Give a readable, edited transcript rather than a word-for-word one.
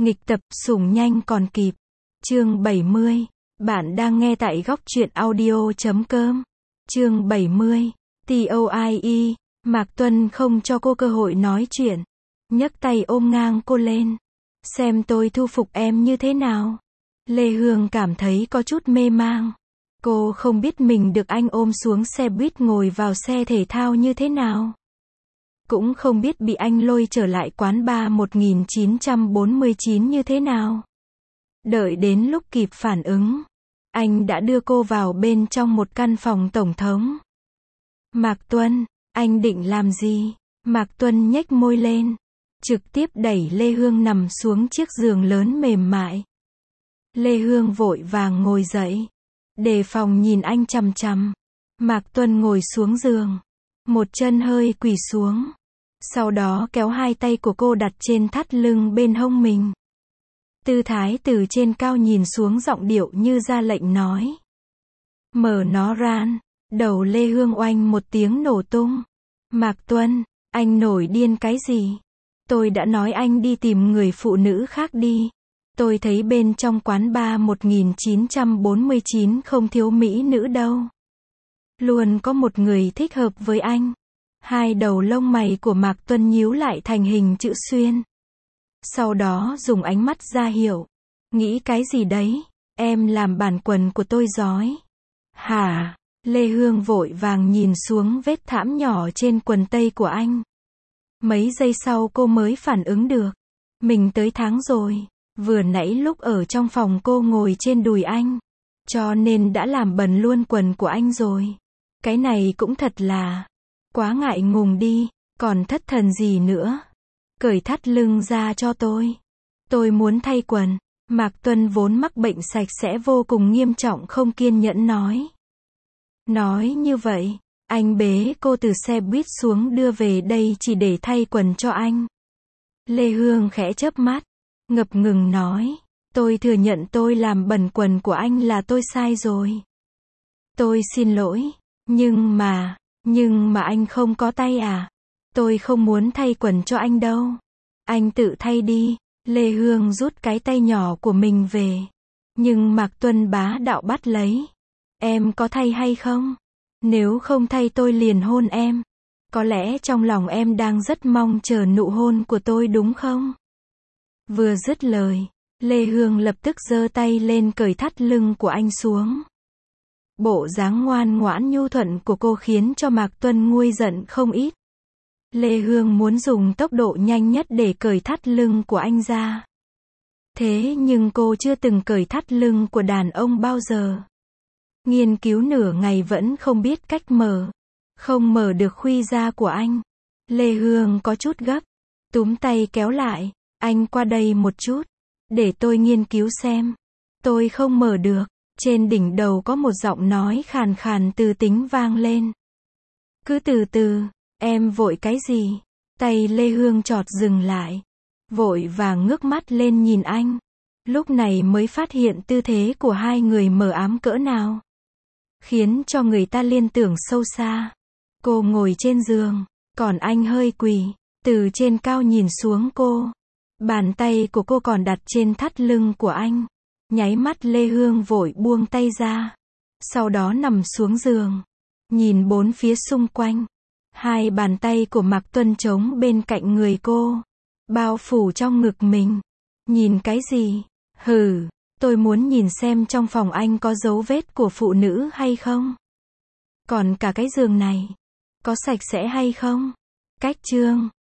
Nghịch tập, sủng nhanh còn kịp. Chương 70. Bạn đang nghe tại góc truyện audio.com. Chương 70. TOIE. Mạc Tuân không cho cô cơ hội nói chuyện. Nhấc tay ôm ngang cô lên. Xem tôi thu phục em như thế nào. Lê Hương cảm thấy có chút mê mang. Cô không biết mình được anh ôm xuống xe buýt ngồi vào xe thể thao như thế nào. Cũng không biết bị anh lôi trở lại quán bar 1949 như thế nào. Đợi đến lúc kịp phản ứng, anh đã đưa cô vào bên trong một căn phòng tổng thống. Mạc Tuân, anh định làm gì? Mạc Tuân nhếch môi lên, trực tiếp đẩy Lê Hương nằm xuống chiếc giường lớn mềm mại. Lê Hương vội vàng ngồi dậy, đề phòng nhìn anh chằm chằm. Mạc Tuân ngồi xuống giường, một chân hơi quỳ xuống. Sau đó kéo hai tay của cô đặt trên thắt lưng bên hông mình. Tư thái từ trên cao nhìn xuống, giọng điệu như ra lệnh nói. Mở nó ra. Đầu Lê Hương oanh một tiếng nổ tung. Mạc Tuân, anh nổi điên cái gì? Tôi đã nói anh đi tìm người phụ nữ khác đi. Tôi thấy bên trong quán bar 1949 không thiếu mỹ nữ đâu. Luôn có một người thích hợp với anh. Hai đầu lông mày của Mạc Tuân nhíu lại thành hình chữ xuyên. Sau đó dùng ánh mắt ra hiệu. Nghĩ cái gì đấy? Em làm bản quần của tôi rói. Hả? Lê Hương vội vàng nhìn xuống vết thảm nhỏ trên quần tây của anh. Mấy giây sau cô mới phản ứng được. Mình tới tháng rồi. Vừa nãy lúc ở trong phòng cô ngồi trên đùi anh. Cho nên đã làm bẩn luôn quần của anh rồi. Cái này cũng thật là quá ngại ngùng đi. Còn thất thần gì nữa? Cởi thắt lưng ra cho tôi. Tôi muốn thay quần. Mạc Tuân vốn mắc bệnh sạch sẽ vô cùng nghiêm trọng không kiên nhẫn nói. Nói như vậy, anh bế cô từ xe buýt xuống đưa về đây chỉ để thay quần cho anh. Lê Hương khẽ chớp mắt, ngập ngừng nói. Tôi thừa nhận tôi làm bẩn quần của anh là tôi sai rồi. Tôi xin lỗi. Nhưng mà anh không có tay à? Tôi không muốn thay quần cho anh đâu. Anh tự thay đi. Lê Hương rút cái tay nhỏ của mình về. Nhưng Mạc Tuân bá đạo bắt lấy. Em có thay hay không? Nếu không thay tôi liền hôn em. Có lẽ trong lòng em đang rất mong chờ nụ hôn của tôi đúng không? Vừa dứt lời, Lê Hương lập tức giơ tay lên cởi thắt lưng của anh xuống. Bộ dáng ngoan ngoãn nhu thuận của cô khiến cho Mạc Tuân nguôi giận không ít. Lê Hương muốn dùng tốc độ nhanh nhất để cởi thắt lưng của anh ra. Thế nhưng cô chưa từng cởi thắt lưng của đàn ông bao giờ. Nghiên cứu nửa ngày vẫn không biết cách mở. Không mở được khuy da của anh. Lê Hương có chút gấp. Túm tay kéo lại. Anh qua đây một chút. Để tôi nghiên cứu xem. Tôi không mở được. Trên đỉnh đầu có một giọng nói khàn khàn từ tính vang lên. Cứ từ từ. Em vội cái gì? Tay Lê Hương chợt dừng lại. Vội vàng ngước mắt lên nhìn anh. Lúc này mới phát hiện tư thế của hai người mờ ám cỡ nào. Khiến cho người ta liên tưởng sâu xa. Cô ngồi trên giường. Còn anh hơi quỳ. Từ trên cao nhìn xuống cô. Bàn tay của cô còn đặt trên thắt lưng của anh. Nháy mắt Lê Hương vội buông tay ra. Sau đó nằm xuống giường. Nhìn bốn phía xung quanh. Hai bàn tay của Mạc Tuân trống bên cạnh người cô. Bao phủ trong ngực mình. Nhìn cái gì? Hừ, tôi muốn nhìn xem trong phòng anh có dấu vết của phụ nữ hay không. Còn cả cái giường này. Có sạch sẽ hay không? Cách chương.